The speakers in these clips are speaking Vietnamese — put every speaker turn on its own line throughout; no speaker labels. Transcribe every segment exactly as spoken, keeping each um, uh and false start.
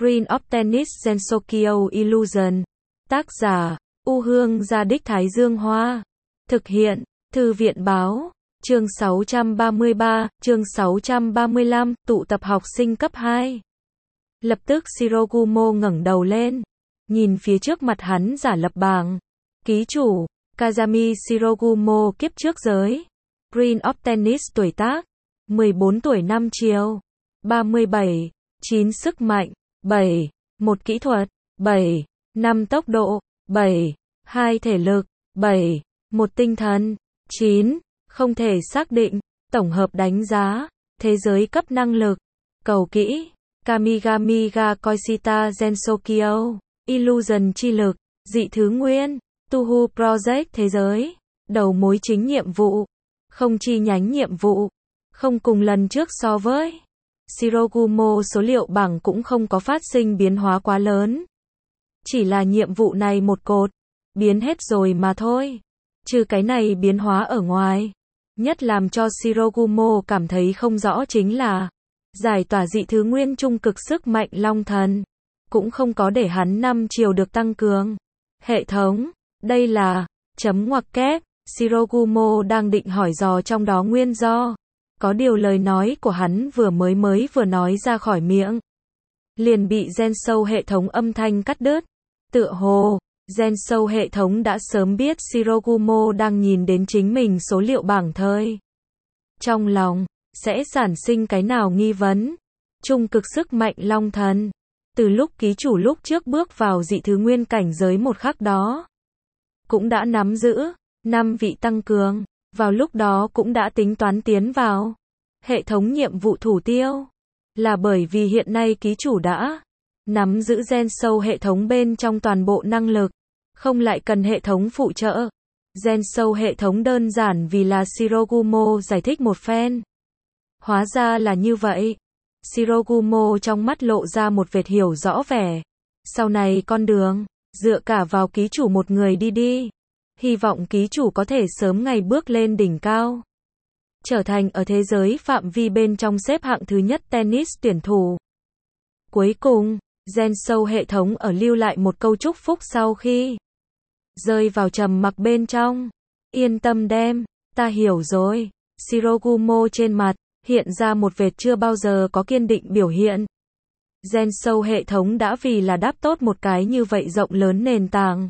Queen of Tennis Gensokyo Illusion. Tác giả, U Hương Gia Đích Thái Dương Hoa. Thực hiện, Thư viện Báo. Chương sáu trăm ba mươi ba, chương sáu trăm ba mươi lăm, tụ tập học sinh cấp hai. Lập tức Shirogumo ngẩng đầu lên, nhìn phía trước mặt hắn giả lập bảng. Ký chủ, Kazami Shirogumo kiếp trước giới. Queen of Tennis tuổi tác, mười bốn tuổi năm chiều, ba mươi bảy, chín sức mạnh, bảy, một kỹ thuật, bảy, năm tốc độ, bảy, hai thể lực, bảy, một tinh thần, chín, không thể xác định, tổng hợp đánh giá, thế giới cấp năng lực, cầu kỹ, Kamigami ga Koishita Gensokyo, Illusion chi lực, dị thứ nguyên, Tuhu Project thế giới, đầu mối chính nhiệm vụ, không chi nhánh nhiệm vụ, không cùng lần trước so với. Shirogumo số liệu bảng cũng không có phát sinh biến hóa quá lớn. Chỉ là nhiệm vụ này một cột, biến hết rồi mà thôi. Trừ cái này biến hóa ở ngoài. Nhất làm cho Shirogumo cảm thấy không rõ chính là giải tỏa dị thứ nguyên trung cực sức mạnh long thần. Cũng không có để hắn năm chiều được tăng cường. Hệ thống, đây là chấm ngoặc kép. Shirogumo đang định hỏi dò trong đó nguyên do. Có điều lời nói của hắn vừa mới mới vừa nói ra khỏi miệng, liền bị Gensou hệ thống âm thanh cắt đứt. Tựa hồ, Gensou hệ thống đã sớm biết Shirogumo đang nhìn đến chính mình số liệu bảng thời. Trong lòng, sẽ sản sinh cái nào nghi vấn. Trung cực sức mạnh long thần. Từ lúc ký chủ lúc trước bước vào dị thứ nguyên cảnh giới một khắc đó, cũng đã nắm giữ năm vị tăng cường. Vào lúc đó cũng đã tính toán tiến vào hệ thống nhiệm vụ thủ tiêu. Là bởi vì hiện nay ký chủ đã nắm giữ Gensou hệ thống bên trong toàn bộ năng lực, không lại cần hệ thống phụ trợ. Gensou hệ thống đơn giản vì là Shirogumo giải thích một phen. Hóa ra là như vậy. Shirogumo trong mắt lộ ra một vệt hiểu rõ vẻ. Sau này con đường, dựa cả vào ký chủ một người đi đi. Hy vọng ký chủ có thể sớm ngày bước lên đỉnh cao. Trở thành ở thế giới phạm vi bên trong xếp hạng thứ nhất tennis tuyển thủ. Cuối cùng, Gensou hệ thống ở lưu lại một câu chúc phúc sau khi rơi vào trầm mặc bên trong. Yên tâm đem, ta hiểu rồi. Shirogumo trên mặt hiện ra một vệt chưa bao giờ có kiên định biểu hiện. Gensou hệ thống đã vì là đáp tốt một cái như vậy rộng lớn nền tảng,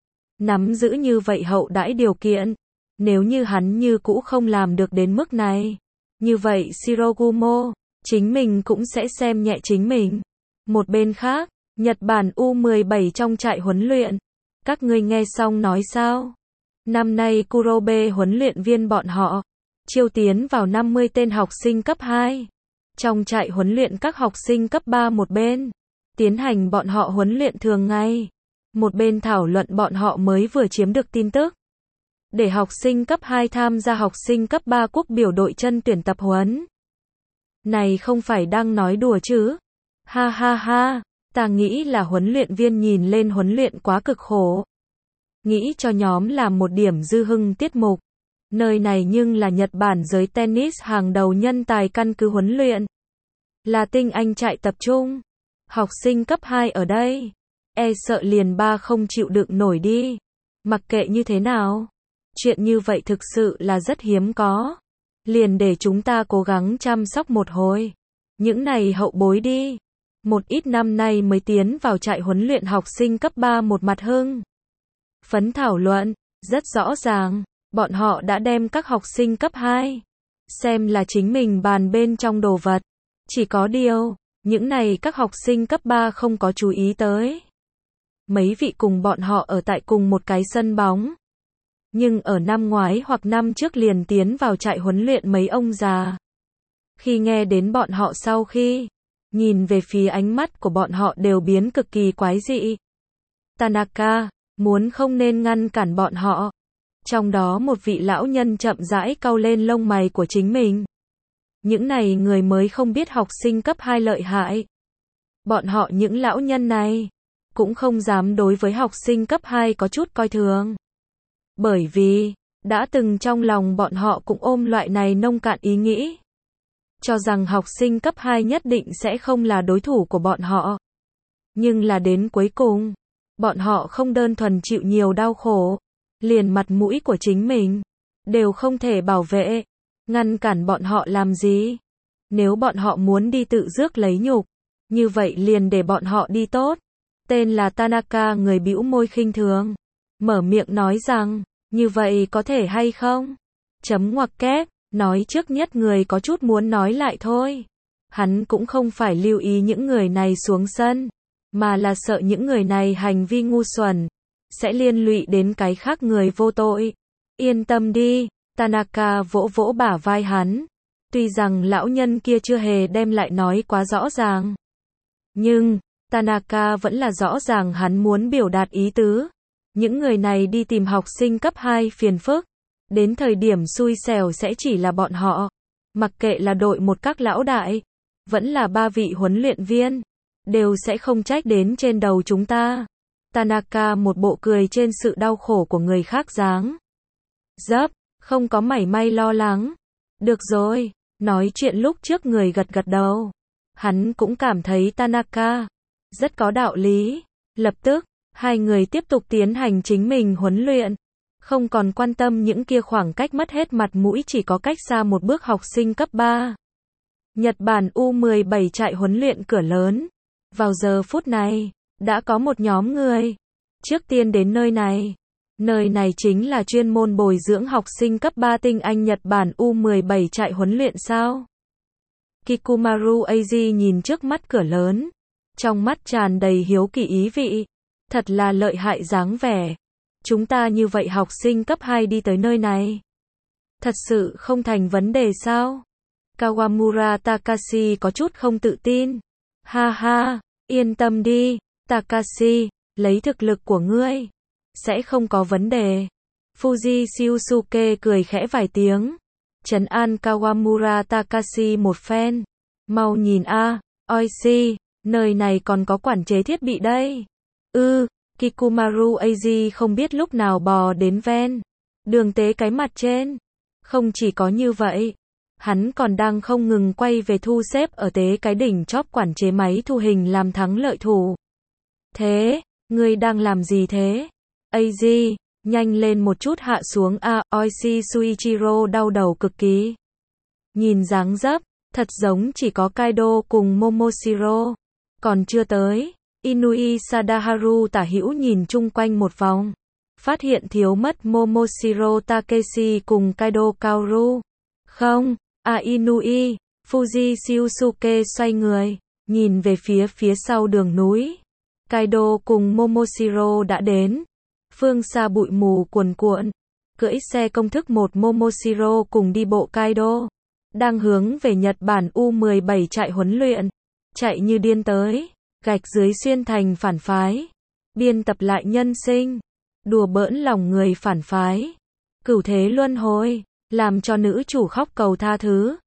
nắm giữ như vậy hậu đãi điều kiện. Nếu như hắn như cũ không làm được đến mức này, như vậy Shirogumo chính mình cũng sẽ xem nhẹ chính mình. Một bên khác, Nhật Bản U mười bảy trong trại huấn luyện. Các ngươi nghe xong nói sao? Năm nay Kurobe huấn luyện viên bọn họ chiêu tiến vào năm mươi tên học sinh cấp hai. Trong trại huấn luyện các học sinh cấp ba một bên tiến hành bọn họ huấn luyện thường ngày, một bên thảo luận bọn họ mới vừa chiếm được tin tức. Để học sinh cấp hai tham gia học sinh cấp ba quốc biểu đội chân tuyển tập huấn. Này không phải đang nói đùa chứ? Ha ha ha, ta nghĩ là huấn luyện viên nhìn lên huấn luyện quá cực khổ. Nghĩ cho nhóm làm một điểm dư hưng tiết mục. Nơi này nhưng là Nhật Bản giới tennis hàng đầu nhân tài căn cứ huấn luyện. Là tinh anh trại tập trung. Học sinh cấp hai ở đây. E sợ liền ba không chịu đựng nổi đi. Mặc kệ như thế nào. Chuyện như vậy thực sự là rất hiếm có. Liền để chúng ta cố gắng chăm sóc một hồi. Những này hậu bối đi. Một ít năm nay mới tiến vào trại huấn luyện học sinh cấp ba một mặt hưng phấn thảo luận. Rất rõ ràng, bọn họ đã đem các học sinh cấp hai xem là chính mình bàn bên trong đồ vật. Chỉ có điều, những này các học sinh cấp ba không có chú ý tới. Mấy vị cùng bọn họ ở tại cùng một cái sân bóng. Nhưng ở năm ngoái hoặc năm trước liền tiến vào trại huấn luyện mấy ông già. Khi nghe đến bọn họ sau khi nhìn về phía ánh mắt của bọn họ đều biến cực kỳ quái dị. Tanaka, muốn không nên ngăn cản bọn họ. Trong đó một vị lão nhân chậm rãi cau lên lông mày của chính mình. Những này người mới không biết học sinh cấp hai lợi hại. Bọn họ những lão nhân này cũng không dám đối với học sinh cấp hai có chút coi thường. Bởi vì, đã từng trong lòng bọn họ cũng ôm loại này nông cạn ý nghĩ. Cho rằng học sinh cấp hai nhất định sẽ không là đối thủ của bọn họ. Nhưng là đến cuối cùng, bọn họ không đơn thuần chịu nhiều đau khổ, liền mặt mũi của chính mình đều không thể bảo vệ, ngăn cản bọn họ làm gì? Nếu bọn họ muốn đi tự rước lấy nhục, như vậy liền để bọn họ đi tốt. Tên là Tanaka người bĩu môi khinh thường, mở miệng nói rằng, như vậy có thể hay không? Chấm ngoặc kép, nói trước nhất người có chút muốn nói lại thôi. Hắn cũng không phải lưu ý những người này xuống sân, mà là sợ những người này hành vi ngu xuẩn, sẽ liên lụy đến cái khác người vô tội. Yên tâm đi, Tanaka vỗ vỗ bả vai hắn. Tuy rằng lão nhân kia chưa hề đem lại nói quá rõ ràng, nhưng Tanaka vẫn là rõ ràng hắn muốn biểu đạt ý tứ. Những người này đi tìm học sinh cấp hai phiền phức, đến thời điểm xui xẻo sẽ chỉ là bọn họ. Mặc kệ là đội một các lão đại, vẫn là ba vị huấn luyện viên, đều sẽ không trách đến trên đầu chúng ta. Tanaka một bộ cười trên sự đau khổ của người khác dáng dấp, không có mảy may lo lắng. Được rồi, nói chuyện lúc trước người gật gật đầu. Hắn cũng cảm thấy Tanaka rất có đạo lý. Lập tức, hai người tiếp tục tiến hành chính mình huấn luyện, không còn quan tâm những kia khoảng cách mất hết mặt mũi chỉ có cách xa một bước học sinh cấp ba. Nhật Bản U mười bảy trại huấn luyện cửa lớn. Vào giờ phút này, đã có một nhóm người trước tiên đến nơi này. Nơi này chính là chuyên môn bồi dưỡng học sinh cấp ba tinh anh Nhật Bản U mười bảy trại huấn luyện sao? Kikumaru Eiji nhìn trước mắt cửa lớn, trong mắt tràn đầy hiếu kỳ ý vị. Thật là lợi hại dáng vẻ. Chúng ta như vậy học sinh cấp hai đi tới nơi này, thật sự không thành vấn đề sao? Kawamura Takashi có chút không tự tin. Ha ha, yên tâm đi, Takashi, lấy thực lực của ngươi, sẽ không có vấn đề. Fuji Shiosuke cười khẽ vài tiếng, trấn an Kawamura Takashi một phen. Mau nhìn a, Oishi, nơi này còn có quản chế thiết bị đây. Ư, ừ, Kikumaru Eiji không biết lúc nào bò đến ven đường tế cái mặt trên. Không chỉ có như vậy, hắn còn đang không ngừng quay về thu xếp ở tế cái đỉnh chóp quản chế máy thu hình làm thắng lợi thủ. Thế, ngươi đang làm gì thế? Eiji, nhanh lên một chút hạ xuống a, à, Oishi Suichiro đau đầu cực kỳ. Nhìn dáng dấp, thật giống chỉ có Kaido cùng Momoshiro, còn chưa tới. Inui Sadaharu tả hữu nhìn chung quanh một vòng, phát hiện thiếu mất Momoshiro Takeshi cùng Kaido Kaoru. Không, à Inui, Fuji Shiosuke xoay người, nhìn về phía phía sau đường núi. Kaido cùng Momoshiro đã đến. Phương xa bụi mù cuồn cuộn, cưỡi xe công thức một Momoshiro cùng đi bộ Kaido, đang hướng về Nhật Bản U mười bảy trại huấn luyện, chạy như điên tới. Gạch dưới xuyên thành phản phái, biên tập lại nhân sinh, đùa bỡn lòng người phản phái, cửu thế luân hồi, làm cho nữ chủ khóc cầu tha thứ.